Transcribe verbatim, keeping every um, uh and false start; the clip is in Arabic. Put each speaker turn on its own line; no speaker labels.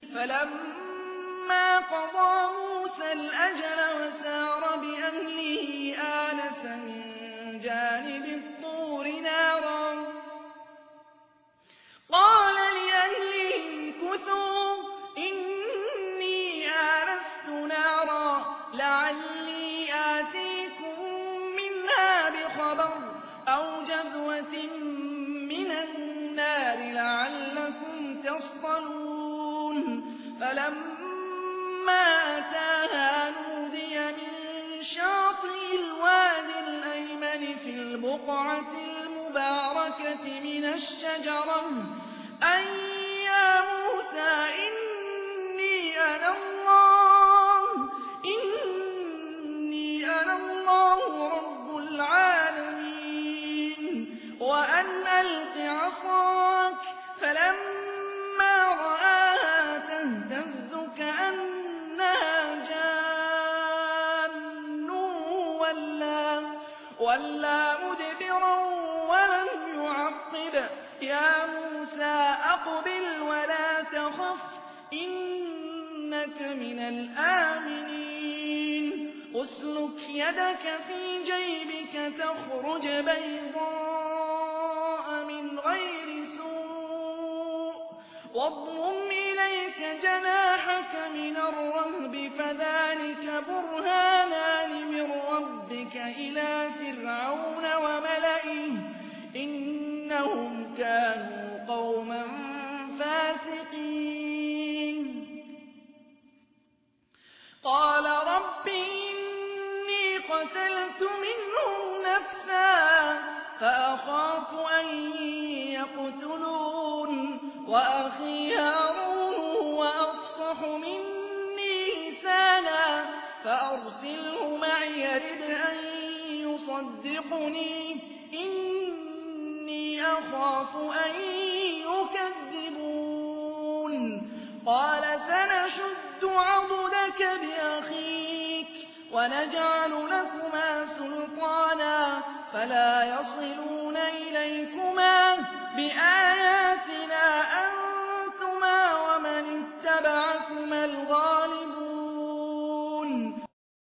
فلما قضى موسى الأجل وسار بأهله آنس من جانب الطور نارا قال لأهلهم كثوا إني آنست نارا لعلي آتيكم منها بخبر أو جذوة من النار لعلكم تصطلون فلما أتاها نودي من شاطئ الوادي الأيمن في البقعة المباركة من الشجرة أن يا موسى إني أنا الله إني أنا الله رب العالمين وأن ألق عصاك فلما رآها تهتز كأنها جان ولا, ولا مدبرا ولم يعقب يا موسى أقبل ولا تخف إنك من الآمنين اسلك يدك في جيبك تخرج بيضاء من غير سوء واضمم إليك جناحك من الرهب فذلك برهانان من ربك إلى فرعون وملئه إنهم كانوا قوما فاسقين قال رب إني قتلت منهم نفسا فأخاف أن يقتلون وأخي هارون هو أفصح مني لسانا فأرسله معي يرد أن يصدقني إني أخاف أن يكذبون قال سنشد عضدك بأخيك ونجعل لكما سلطانا فلا يصلون إليكما بآياتنا